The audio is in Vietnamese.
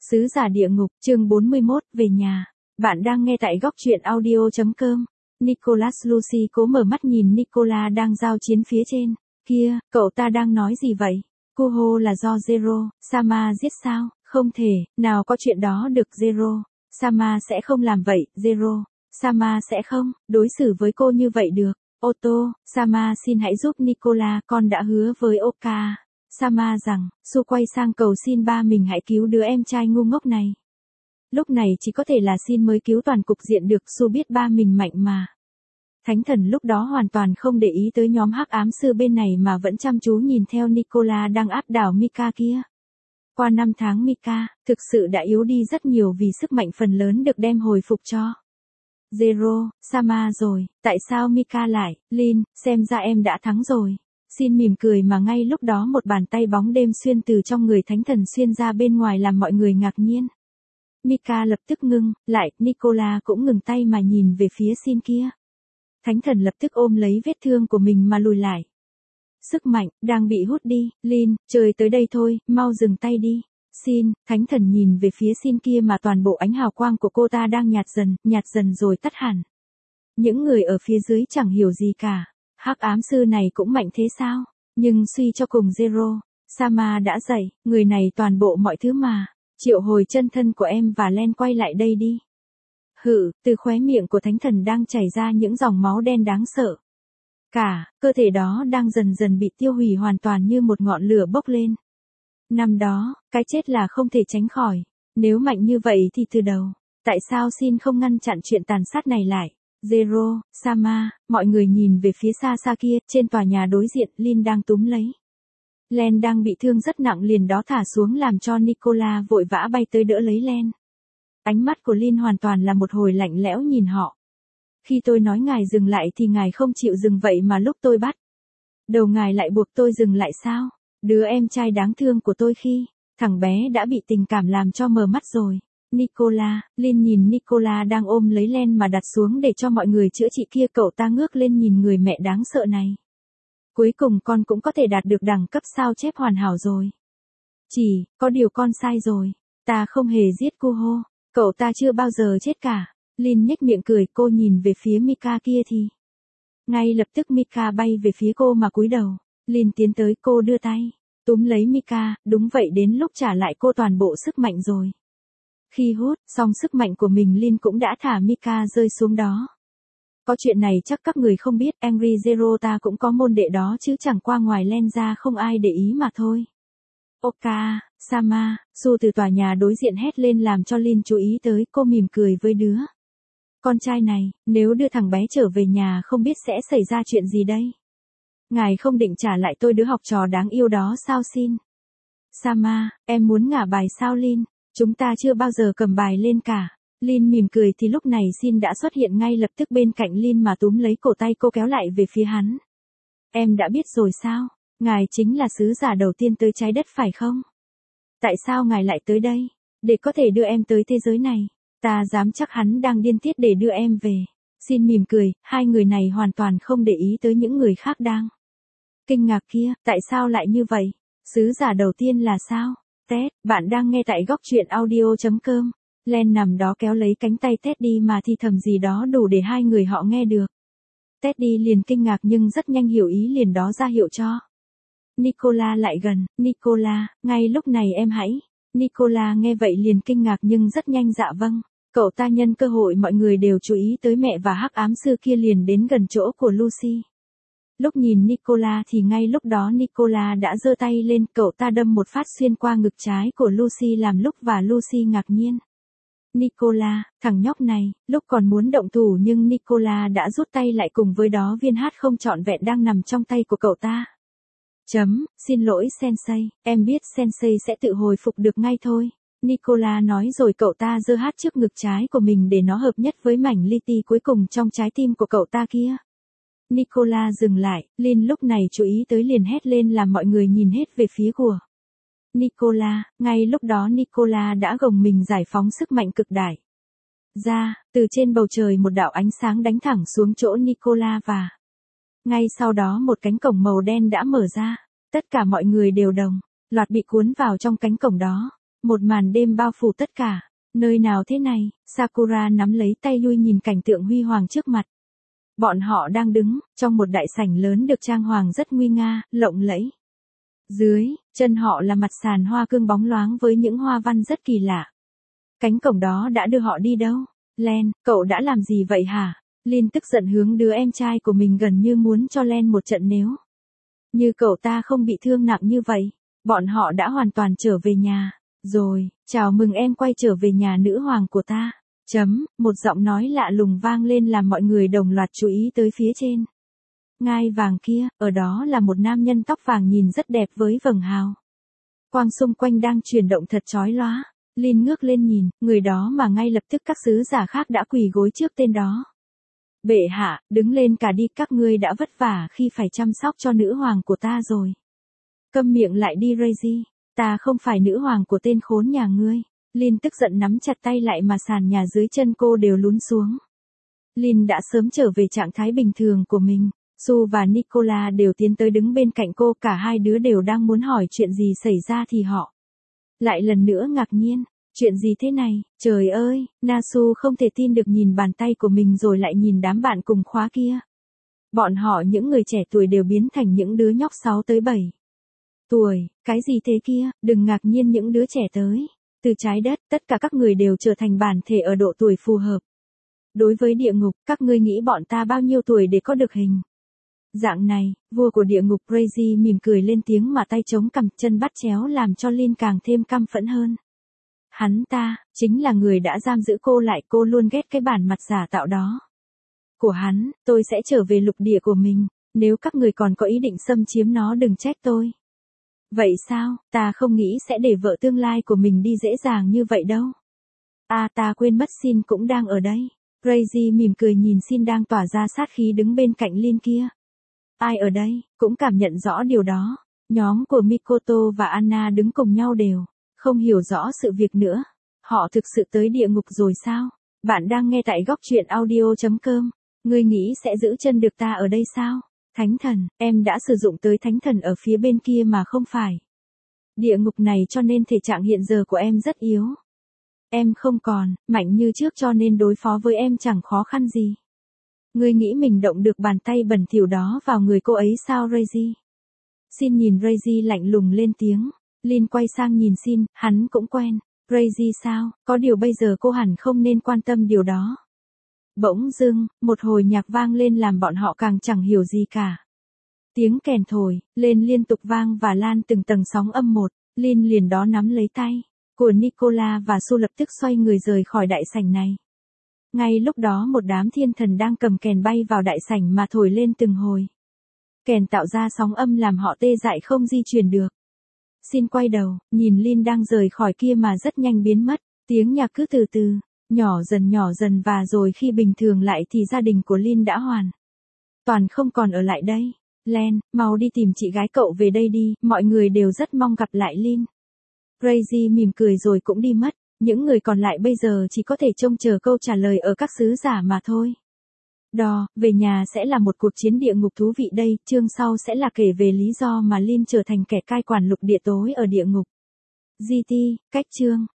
Sứ giả địa ngục, chương 41, về nhà. Bạn đang nghe tại góc truyện audio.com. Nicholas Lucy cố mở mắt nhìn Nicola đang giao chiến phía trên. Kia, cậu ta đang nói gì vậy? Kuho là do Zero, Sama giết sao? Không thể, nào có chuyện đó được Zero. Sama sẽ không làm vậy, Zero. Sama sẽ không, đối xử với cô như vậy được. Otto, Sama xin hãy giúp Nicola, con đã hứa với Oka. Sama rằng, Su quay sang cầu xin ba mình hãy cứu đứa em trai ngu ngốc này. Lúc này chỉ có thể là xin mới cứu toàn cục diện được, Su biết ba mình mạnh mà. Thánh thần lúc đó hoàn toàn không để ý tới nhóm hắc ám sư bên này mà vẫn chăm chú nhìn theo Nicola đang áp đảo Mika kia. Qua 5 tháng Mika, thực sự đã yếu đi rất nhiều vì sức mạnh phần lớn được đem hồi phục cho. Zero, Sama rồi, tại sao Mika lại, Lin, xem ra em đã thắng rồi. Xin mỉm cười mà ngay lúc đó một bàn tay bóng đêm xuyên từ trong người thánh thần xuyên ra bên ngoài làm mọi người ngạc nhiên. Mika lập tức ngưng, lại, Nicola cũng ngừng tay mà nhìn về phía Xin kia. Thánh thần lập tức ôm lấy vết thương của mình mà lùi lại. Sức mạnh, đang bị hút đi, Lin, trời tới đây thôi, mau dừng tay đi. Xin, thánh thần nhìn về phía Xin kia mà toàn bộ ánh hào quang của cô ta đang nhạt dần rồi tắt hẳn. Những người ở phía dưới chẳng hiểu gì cả. Hắc ám sư này cũng mạnh thế sao? Nhưng suy cho cùng Zero, Sama đã dậy, người này toàn bộ mọi thứ mà. Triệu hồi chân thân của em và Len quay lại đây đi. Hự, từ khóe miệng của thánh thần đang chảy ra những dòng máu đen đáng sợ. Cả, cơ thể đó đang dần dần bị tiêu hủy hoàn toàn như một ngọn lửa bốc lên. Năm đó, cái chết là không thể tránh khỏi. Nếu mạnh như vậy thì từ đầu, tại sao Xin không ngăn chặn chuyện tàn sát này lại? Zero, Sama, mọi người nhìn về phía xa xa kia, trên tòa nhà đối diện, Lin đang túm lấy. Len đang bị thương rất nặng liền đó thả xuống làm cho Nicola vội vã bay tới đỡ lấy Len. Ánh mắt của Lin hoàn toàn là một hồi lạnh lẽo nhìn họ. Khi tôi nói ngài dừng lại thì ngài không chịu dừng vậy mà lúc tôi bắt đầu ngài lại buộc tôi dừng lại sao? Đứa em trai đáng thương của tôi khi, thằng bé đã bị tình cảm làm cho mờ mắt rồi. Nicola, Lin nhìn Nicola đang ôm lấy Len mà đặt xuống để cho mọi người chữa trị kia, cậu ta ngước lên nhìn người mẹ đáng sợ này. Cuối cùng con cũng có thể đạt được đẳng cấp sao chép hoàn hảo rồi. Chỉ, có điều con sai rồi. Ta không hề giết Kuho. Cậu ta chưa bao giờ chết cả. Lin nhếch miệng cười, cô nhìn về phía Mika kia thì. Ngay lập tức Mika bay về phía cô mà cúi đầu. Lin tiến tới, cô đưa tay túm lấy Mika, đúng vậy, đến lúc trả lại cô toàn bộ sức mạnh rồi. Khi hút xong sức mạnh của mình, Lin cũng đã thả Mika rơi xuống đó. Có chuyện này chắc các người không biết, Angry Zero ta cũng có môn đệ đó chứ chẳng qua ngoài Len ra không ai để ý mà thôi. Oka, Sama, Su từ tòa nhà đối diện hét lên làm cho Lin chú ý tới, cô mỉm cười với đứa con trai này, nếu đưa thằng bé trở về nhà không biết sẽ xảy ra chuyện gì đây. Ngài không định trả lại tôi đứa học trò đáng yêu đó sao Xin? Sama, em muốn ngả bài sao Lin? Chúng ta chưa bao giờ cầm bài lên cả. Lin mỉm cười thì lúc này Xin đã xuất hiện ngay lập tức bên cạnh Lin mà túm lấy cổ tay cô kéo lại về phía hắn. Em đã biết rồi sao? Ngài chính là sứ giả đầu tiên tới trái đất phải không? Tại sao ngài lại tới đây? Để có thể đưa em tới thế giới này. Ta dám chắc hắn đang điên tiết để đưa em về. Xin mỉm cười, hai người này hoàn toàn không để ý tới những người khác đang kinh ngạc kia, tại sao lại như vậy? Sứ giả đầu tiên là sao? Ted, bạn đang nghe tại góc truyện audio.com. Len nằm đó kéo lấy cánh tay Teddy mà thì thầm gì đó đủ để hai người họ nghe được. Teddy liền kinh ngạc nhưng rất nhanh hiểu ý, liền đó ra hiệu cho Nicola lại gần. Nicola, ngay lúc này em hãy. Nicola nghe vậy liền kinh ngạc nhưng rất nhanh dạ vâng. Cậu ta nhân cơ hội mọi người đều chú ý tới mẹ và hắc ám sư kia liền đến gần chỗ của Lucy. Lúc nhìn Nicola thì ngay lúc đó Nicola đã giơ tay lên, cậu ta đâm một phát xuyên qua ngực trái của Lucy làm lúc và Lucy ngạc nhiên. Nicola, thằng nhóc này, lúc còn muốn động thủ nhưng Nicola đã rút tay lại, cùng với đó viên hát không trọn vẹn đang nằm trong tay của cậu ta. Xin lỗi Sensei, em biết Sensei sẽ tự hồi phục được ngay thôi. Nicola nói rồi cậu ta giơ hát trước ngực trái của mình để nó hợp nhất với mảnh li ti cuối cùng trong trái tim của cậu ta kia. Nicola dừng lại, Lin lúc này chú ý tới liền hét lên làm mọi người nhìn hết về phía của Nicola. Ngay lúc đó Nicola đã gồng mình giải phóng sức mạnh cực đại ra, từ trên bầu trời một đạo ánh sáng đánh thẳng xuống chỗ Nicola và ngay sau đó một cánh cổng màu đen đã mở ra. Tất cả mọi người đều đồng loạt bị cuốn vào trong cánh cổng đó. Một màn đêm bao phủ tất cả. Nơi nào thế này? Sakura nắm lấy tay lui nhìn cảnh tượng huy hoàng trước mặt. Bọn họ đang đứng trong một đại sảnh lớn được trang hoàng rất nguy nga, lộng lẫy. Dưới chân họ là mặt sàn hoa cương bóng loáng với những hoa văn rất kỳ lạ. Cánh cổng đó đã đưa họ đi đâu? Len, cậu đã làm gì vậy hả? Lin tức giận hướng đứa em trai của mình gần như muốn cho Len một trận nếu như cậu ta không bị thương nặng như vậy. Bọn họ đã hoàn toàn trở về nhà. Rồi, chào mừng em quay trở về nhà nữ hoàng của ta. Một giọng nói lạ lùng vang lên làm mọi người đồng loạt chú ý tới phía trên. Ngai vàng kia, ở đó là một nam nhân tóc vàng nhìn rất đẹp với vầng hào quang xung quanh đang chuyển động thật chói lóa. Lin ngước lên nhìn, người đó mà ngay lập tức các sứ giả khác đã quỳ gối trước tên đó. Bệ hạ, đứng lên cả đi, các ngươi đã vất vả khi phải chăm sóc cho nữ hoàng của ta rồi. Câm miệng lại đi Reggie, ta không phải nữ hoàng của tên khốn nhà ngươi. Lin tức giận nắm chặt tay lại mà sàn nhà dưới chân cô đều lún xuống. Lin đã sớm trở về trạng thái bình thường của mình. Sue và Nicola đều tiến tới đứng bên cạnh cô, cả hai đứa đều đang muốn hỏi chuyện gì xảy ra thì họ lại lần nữa ngạc nhiên. Chuyện gì thế này, trời ơi, Nasu không thể tin được nhìn bàn tay của mình rồi lại nhìn đám bạn cùng khóa kia. Bọn họ những người trẻ tuổi đều biến thành những đứa nhóc 6 tới 7 tuổi, cái gì thế kia, đừng ngạc nhiên những đứa trẻ tới từ trái đất, tất cả các người đều trở thành bản thể ở độ tuổi phù hợp. Đối với địa ngục, các ngươi nghĩ bọn ta bao nhiêu tuổi để có được hình dạng này? Vua của địa ngục Reggie mỉm cười lên tiếng mà tay chống cằm, chân bắt chéo làm cho Lin càng thêm căm phẫn hơn. Hắn ta, chính là người đã giam giữ cô lại, cô luôn ghét cái bản mặt giả tạo đó của hắn. Tôi sẽ trở về lục địa của mình, nếu các người còn có ý định xâm chiếm nó đừng trách tôi. Vậy sao, ta không nghĩ sẽ để vợ tương lai của mình đi dễ dàng như vậy đâu. Ta quên mất Sin cũng đang ở đây. Reggie mỉm cười nhìn Sin đang tỏa ra sát khí đứng bên cạnh Lin kia. Ai ở đây, cũng cảm nhận rõ điều đó. Nhóm của Mikoto và Anna đứng cùng nhau đều không hiểu rõ sự việc nữa. Họ thực sự tới địa ngục rồi sao? Bạn đang nghe tại góc truyện audio.com. Ngươi nghĩ sẽ giữ chân được ta ở đây sao? Thánh thần, em đã sử dụng tới thánh thần ở phía bên kia mà không phải địa ngục này, cho nên thể trạng hiện giờ của em rất yếu. Em không còn mạnh như trước cho nên đối phó với em chẳng khó khăn gì. Ngươi nghĩ mình động được bàn tay bẩn thỉu đó vào người cô ấy sao Reggie? Sin nhìn Reggie lạnh lùng lên tiếng. Lin quay sang nhìn Sin, hắn cũng quen. Reggie sao, có điều bây giờ cô hẳn không nên quan tâm điều đó. Bỗng dưng, một hồi nhạc vang lên làm bọn họ càng chẳng hiểu gì cả. Tiếng kèn thổi lên liên tục vang và lan từng tầng sóng âm một. Lin liền đó nắm lấy tay của Nicola và Sue lập tức xoay người rời khỏi đại sảnh này. Ngay lúc đó một đám thiên thần đang cầm kèn bay vào đại sảnh mà thổi lên từng hồi. Kèn tạo ra sóng âm làm họ tê dại không di chuyển được. Sin quay đầu, nhìn Lin đang rời khỏi kia mà rất nhanh biến mất. Tiếng nhạc cứ từ từ nhỏ dần và rồi khi bình thường lại thì gia đình của Lin đã hoàn toàn không còn ở lại đây. Len, mau đi tìm chị gái cậu về đây đi, mọi người đều rất mong gặp lại Lin. Reggie mỉm cười rồi cũng đi mất. Những người còn lại bây giờ chỉ có thể trông chờ câu trả lời ở các sứ giả mà thôi. Về nhà sẽ là một cuộc chiến địa ngục thú vị đây, chương sau sẽ là kể về lý do mà Lin trở thành kẻ cai quản lục địa tối ở địa ngục. GT, cách chương.